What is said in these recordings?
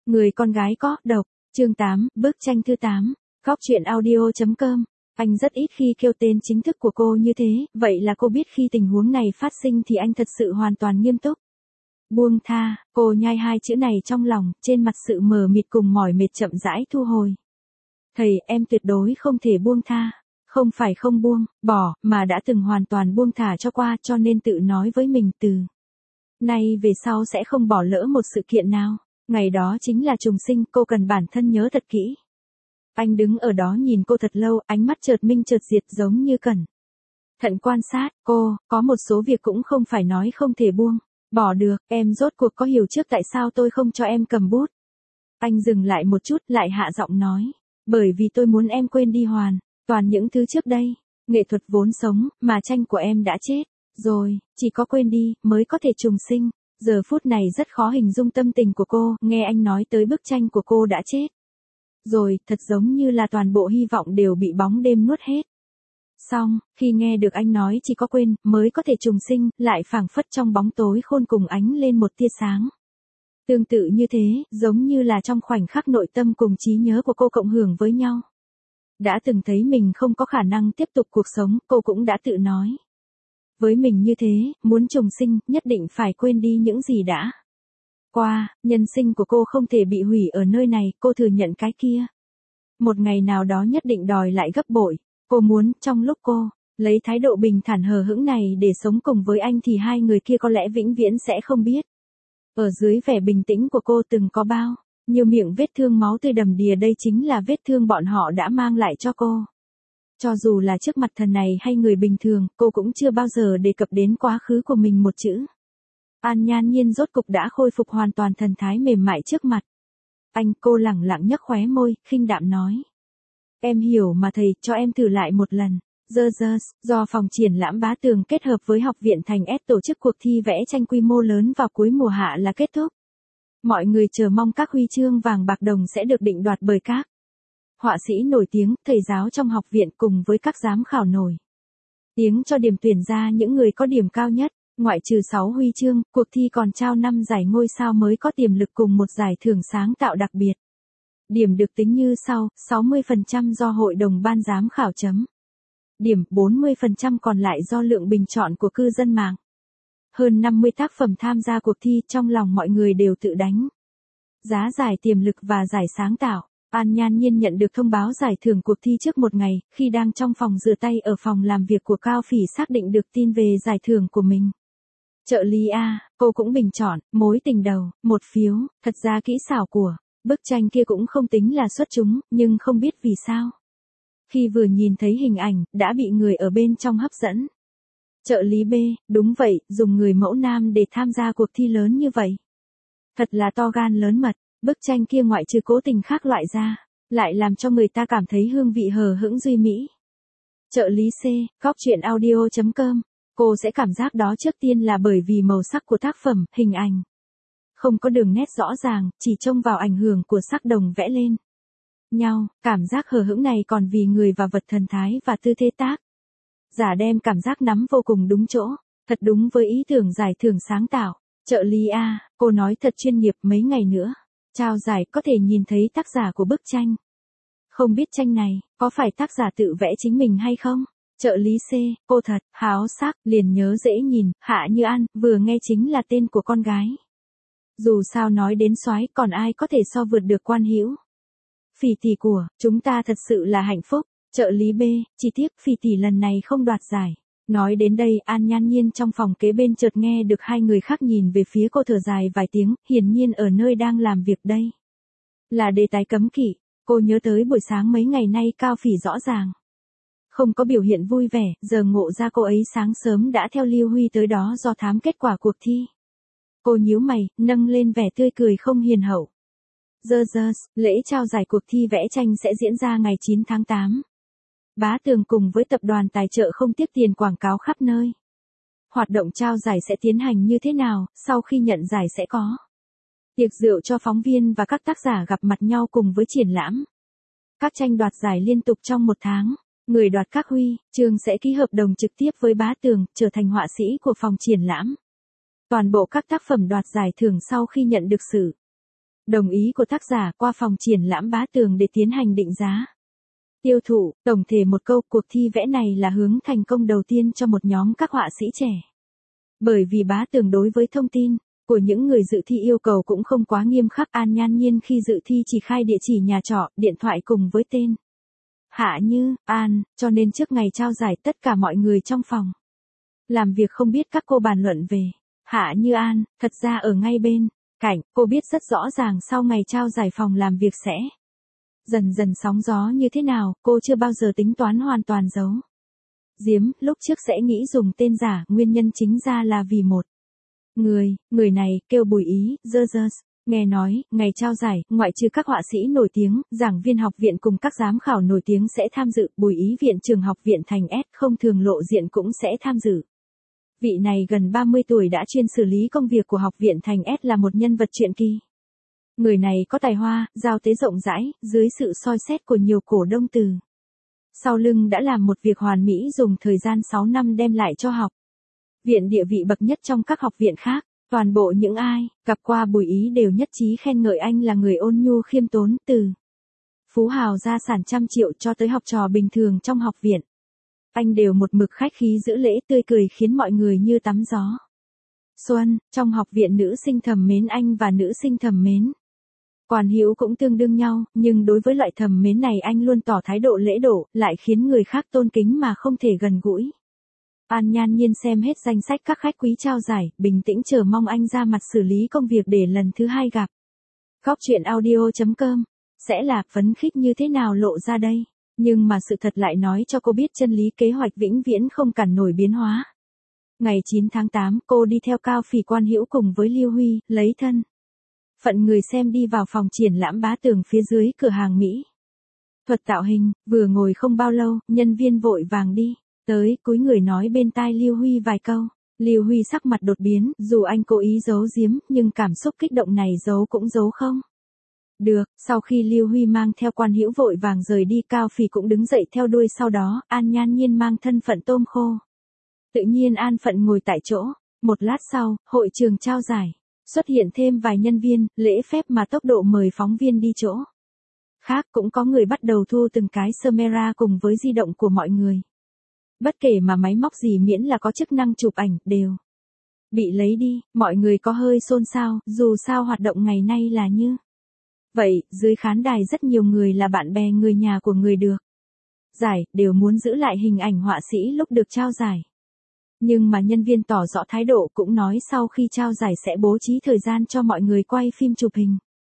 Người con gái có độc, chương 8, bức tranh thứ 8, góc truyện audio.com. Anh rất ít khi kêu tên chính thức của cô như thế, vậy là cô biết khi tình huống này phát sinh thì anh thật sự hoàn toàn nghiêm túc. Buông tha, cô nhai hai chữ này trong lòng, trên mặt sự mờ mịt cùng mỏi mệt chậm rãi thu hồi. Thầy, em tuyệt đối không thể buông tha. Không phải không buông, bỏ, mà đã từng hoàn toàn buông thả cho qua, cho nên tự nói với mình từ nay về sau sẽ không bỏ lỡ một sự kiện nào. Ngày đó chính là trùng sinh, cô cần bản thân nhớ thật kỹ. Anh đứng ở đó nhìn cô thật lâu, ánh mắt chợt minh chợt diệt giống như cẩn thận quan sát cô, có một số việc cũng không phải nói không thể buông, bỏ được, em rốt cuộc có hiểu trước tại sao tôi không cho em cầm bút. Anh dừng lại một chút, lại hạ giọng nói, bởi vì tôi muốn em quên đi hoàn toàn những thứ trước đây, nghệ thuật vốn sống, mà tranh của em đã chết rồi, chỉ có quên đi, mới có thể trùng sinh. Giờ phút này rất khó hình dung tâm tình của cô, nghe anh nói tới bức tranh của cô đã chết rồi, thật giống như là toàn bộ hy vọng đều bị bóng đêm nuốt hết. Xong, khi nghe được anh nói chỉ có quên, mới có thể trùng sinh, lại phảng phất trong bóng tối khôn cùng ánh lên một tia sáng. Tương tự như thế, giống như là trong khoảnh khắc nội tâm cùng trí nhớ của cô cộng hưởng với nhau. Đã từng thấy mình không có khả năng tiếp tục cuộc sống, cô cũng đã tự nói với mình như thế, muốn trùng sinh, nhất định phải quên đi những gì đã qua, nhân sinh của cô không thể bị hủy ở nơi này, cô thừa nhận cái kia. Một ngày nào đó nhất định đòi lại gấp bội, cô muốn, trong lúc cô lấy thái độ bình thản hờ hững này để sống cùng với anh thì hai người kia có lẽ vĩnh viễn sẽ không biết. Ở dưới vẻ bình tĩnh của cô từng có bao nhiêu miệng vết thương máu tươi đầm đìa, đây chính là vết thương bọn họ đã mang lại cho cô. Cho dù là trước mặt thần này hay người bình thường, cô cũng chưa bao giờ đề cập đến quá khứ của mình một chữ. An Nhan Nhiên rốt cục đã khôi phục hoàn toàn thần thái mềm mại trước mặt anh, cô lẳng lặng nhếch khóe môi, khinh đạm nói. Em hiểu mà thầy, cho em thử lại một lần. Do phòng triển lãm Bá Tường kết hợp với Học viện Thành S tổ chức cuộc thi vẽ tranh quy mô lớn vào cuối mùa hạ là kết thúc. Mọi người chờ mong các huy chương vàng bạc đồng sẽ được định đoạt bởi các họa sĩ nổi tiếng, thầy giáo trong học viện cùng với các giám khảo nổi tiếng cho điểm tuyển ra những người có điểm cao nhất. Ngoại trừ 6 huy chương, cuộc thi còn trao 5 giải ngôi sao mới có tiềm lực cùng một giải thưởng sáng tạo đặc biệt. Điểm được tính như sau, 60% do hội đồng ban giám khảo chấm điểm, 40% còn lại do lượng bình chọn của cư dân mạng. Hơn 50 tác phẩm tham gia cuộc thi, trong lòng mọi người đều tự đánh giá giải tiềm lực và giải sáng tạo. An Nhan Nhiên nhận được thông báo giải thưởng cuộc thi trước một ngày, khi đang trong phòng rửa tay ở phòng làm việc của Cao Phỉ xác định được tin về giải thưởng của mình. Trợ lý A, cô cũng bình chọn, mối tình đầu, một phiếu, thật ra kỹ xảo của bức tranh kia cũng không tính là xuất chúng, nhưng không biết vì sao. Khi vừa nhìn thấy hình ảnh, đã bị người ở bên trong hấp dẫn. Trợ lý B, đúng vậy, dùng người mẫu nam để tham gia cuộc thi lớn như vậy. Thật là to gan lớn mật, bức tranh kia ngoại trừ cố tình khác loại ra, lại làm cho người ta cảm thấy hương vị hờ hững duy mỹ. Trợ lý C, góc truyện audio.com. Cô sẽ cảm giác đó trước tiên là bởi vì màu sắc của tác phẩm, hình ảnh không có đường nét rõ ràng, chỉ trông vào ảnh hưởng của sắc đồng vẽ lên nhau, cảm giác hờ hững này còn vì người và vật thần thái và tư thế tác giả đem cảm giác nắm vô cùng đúng chỗ, thật đúng với ý tưởng giải thưởng sáng tạo. Trợ lý A, cô nói thật chuyên nghiệp, mấy ngày nữa trao giải có thể nhìn thấy tác giả của bức tranh. Không biết tranh này, có phải tác giả tự vẽ chính mình hay không? Trợ lý C, cô thật háo sắc, liền nhớ dễ nhìn, Hạ Như An, vừa nghe chính là tên của con gái. Dù sao nói đến soái, còn ai có thể so vượt được Quan Hữu Phỉ tỷ của chúng ta, thật sự là hạnh phúc. Trợ lý B, chỉ tiếc Phỉ tỷ lần này không đoạt giải. Nói đến đây, An Nhan Nhiên trong phòng kế bên chợt nghe được hai người khác nhìn về phía cô thở dài vài tiếng, hiển nhiên ở nơi đang làm việc đây là đề tài cấm kỵ. Cô nhớ tới buổi sáng mấy ngày nay Cao Phỉ rõ ràng không có biểu hiện vui vẻ, giờ ngộ ra cô ấy sáng sớm đã theo Lưu Huy tới đó do thám kết quả cuộc thi. Cô nhíu mày, nâng lên vẻ tươi cười không hiền hậu. Lễ trao giải cuộc thi vẽ tranh sẽ diễn ra ngày 9 tháng 8. Bá Tường cùng với tập đoàn tài trợ không tiếc tiền quảng cáo khắp nơi. Hoạt động trao giải sẽ tiến hành như thế nào, sau khi nhận giải sẽ có tiệc rượu cho phóng viên và các tác giả gặp mặt nhau cùng với triển lãm các tranh đoạt giải liên tục trong một tháng. Người đoạt các huy chương sẽ ký hợp đồng trực tiếp với Bá Tường, trở thành họa sĩ của phòng triển lãm. Toàn bộ các tác phẩm đoạt giải thưởng sau khi nhận được sự Đồng ý của tác giả qua phòng triển lãm Bá Tường để tiến hành định giá. Tiêu thụ, tổng thể một câu, cuộc thi vẽ này là hướng thành công đầu tiên cho một nhóm các họa sĩ trẻ. Bởi vì Bá Tường đối với thông tin của những người dự thi yêu cầu cũng không quá nghiêm khắc. An Nhan Nhiên khi dự thi chỉ khai địa chỉ nhà trọ, điện thoại cùng với tên Hạ Như An, cho nên trước ngày trao giải tất cả mọi người trong phòng làm việc không biết các cô bàn luận về Hạ Như An. Thật ra ở ngay bên cạnh, cô biết rất rõ ràng sau ngày trao giải phòng làm việc sẽ dần dần sóng gió như thế nào. Cô chưa bao giờ tính toán hoàn toàn giấu giếm, lúc trước sẽ nghĩ dùng tên giả, nguyên nhân chính ra là vì một người này kêu Bùi Ý, nghe nói, ngày trao giải, ngoại trừ các họa sĩ nổi tiếng, giảng viên học viện cùng các giám khảo nổi tiếng sẽ tham dự, Bùi Ý viện trường học viện Thành S không thường lộ diện cũng sẽ tham dự. Vị này gần 30 tuổi đã chuyên xử lý công việc của học viện Thành S là một nhân vật truyền kỳ. Người này có tài hoa, giao tế rộng rãi, dưới sự soi xét của nhiều cổ đông từ sau lưng đã làm một việc hoàn mỹ, dùng thời gian 6 năm đem lại cho học viện địa vị bậc nhất trong các học viện khác. Toàn bộ những ai gặp qua Bùi Ý đều nhất trí khen ngợi anh là người ôn nhu khiêm tốn, từ phú hào gia sản trăm triệu cho tới học trò bình thường trong học viện. Anh đều một mực khách khí giữ lễ, tươi cười khiến mọi người như tắm gió xuân. Trong học viện nữ sinh thầm mến anh và nữ sinh thầm mến Quản Hữu cũng tương đương nhau, nhưng đối với loại thầm mến này anh luôn tỏ thái độ lễ độ, lại khiến người khác tôn kính mà không thể gần gũi. An Nhan Nhiên xem hết danh sách các khách quý trao giải, bình tĩnh chờ mong anh ra mặt xử lý công việc để lần thứ 2 gặp. Góc truyện audio.com sẽ là phấn khích như thế nào lộ ra đây, nhưng mà sự thật lại nói cho cô biết chân lý kế hoạch vĩnh viễn không cản nổi biến hóa. Ngày 9 tháng 8, cô đi theo Cao Phỉ, Quan Hữu cùng với Lưu Huy, lấy thân phận người xem đi vào phòng triển lãm Bá Tường phía dưới cửa hàng Mỹ thuật tạo hình. Vừa ngồi không bao lâu, nhân viên vội vàng đi tới, cúi người nói bên tai Lưu Huy vài câu. Lưu Huy sắc mặt đột biến, dù anh cố ý giấu giếm, nhưng cảm xúc kích động này giấu cũng giấu không được. Sau khi Lưu Huy mang theo Quan Hữu vội vàng rời đi, Cao Phỉ cũng đứng dậy theo đuôi sau đó. An Nhan Nhiên mang thân phận tôm khô tự nhiên an phận ngồi tại chỗ. Một lát sau, hội trường trao giải xuất hiện thêm vài nhân viên, lễ phép mà tốc độ mời phóng viên đi chỗ khác. Cũng có người bắt đầu thu từng cái camera cùng với di động của mọi người. Bất kể mà máy móc gì miễn là có chức năng chụp ảnh, đều bị lấy đi. Mọi người có hơi xôn xao, dù sao hoạt động ngày nay là như vậy. Dưới khán đài rất nhiều người là bạn bè, người nhà của người được giải, đều muốn giữ lại hình ảnh họa sĩ lúc được trao giải. Nhưng mà nhân viên tỏ rõ thái độ, cũng nói sau khi trao giải sẽ bố trí thời gian cho mọi người quay phim chụp hình.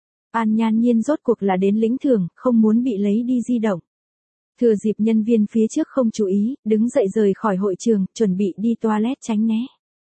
An Nhan Nhiên rốt cuộc là đến lĩnh thưởng, không muốn bị lấy đi di động. Thừa dịp nhân viên phía trước không chú ý, đứng dậy rời khỏi hội trường, chuẩn bị đi toilet tránh né.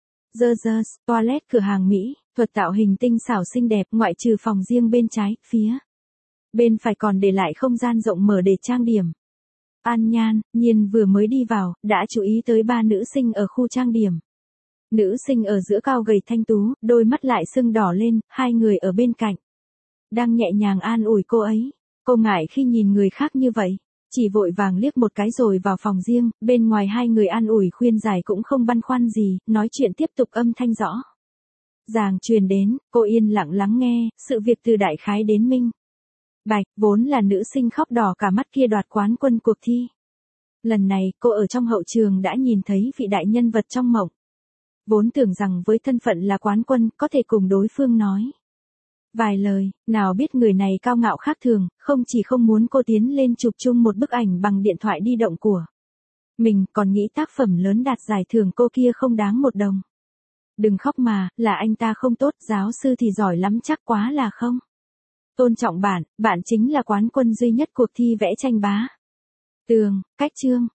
Toilet cửa hàng Mỹ thuật tạo hình tinh xảo xinh đẹp, ngoại trừ phòng riêng bên trái, phía bên phải còn để lại không gian rộng mở để trang điểm. An Nhan Nhiên vừa mới đi vào, đã chú ý tới 3 nữ sinh ở khu trang điểm. Nữ sinh ở giữa cao gầy thanh tú, đôi mắt lại sưng đỏ lên, 2 người ở bên cạnh đang nhẹ nhàng an ủi cô ấy. Cô ngại khi nhìn người khác như vậy, chỉ vội vàng liếc một cái rồi vào phòng riêng. Bên ngoài 2 người an ủi khuyên giải cũng không băn khoăn gì, nói chuyện tiếp tục, âm thanh rõ ràng truyền đến. Cô yên lặng lắng nghe, sự việc từ đại khái đến minh bạch. Vốn là nữ sinh khóc đỏ cả mắt kia đoạt quán quân cuộc thi. Lần này, cô ở trong hậu trường đã nhìn thấy vị đại nhân vật trong mộng. Vốn tưởng rằng với thân phận là quán quân, có thể cùng đối phương nói vài lời, nào biết người này cao ngạo khác thường, không chỉ không muốn cô tiến lên chụp chung một bức ảnh bằng điện thoại di động của mình, còn nghĩ tác phẩm lớn đạt giải thưởng cô kia không đáng một đồng. Đừng khóc mà, là anh ta không tốt, giáo sư thì giỏi lắm chắc quá là không tôn trọng bạn, bạn chính là quán quân duy nhất cuộc thi vẽ tranh Bá Tường. Cách chương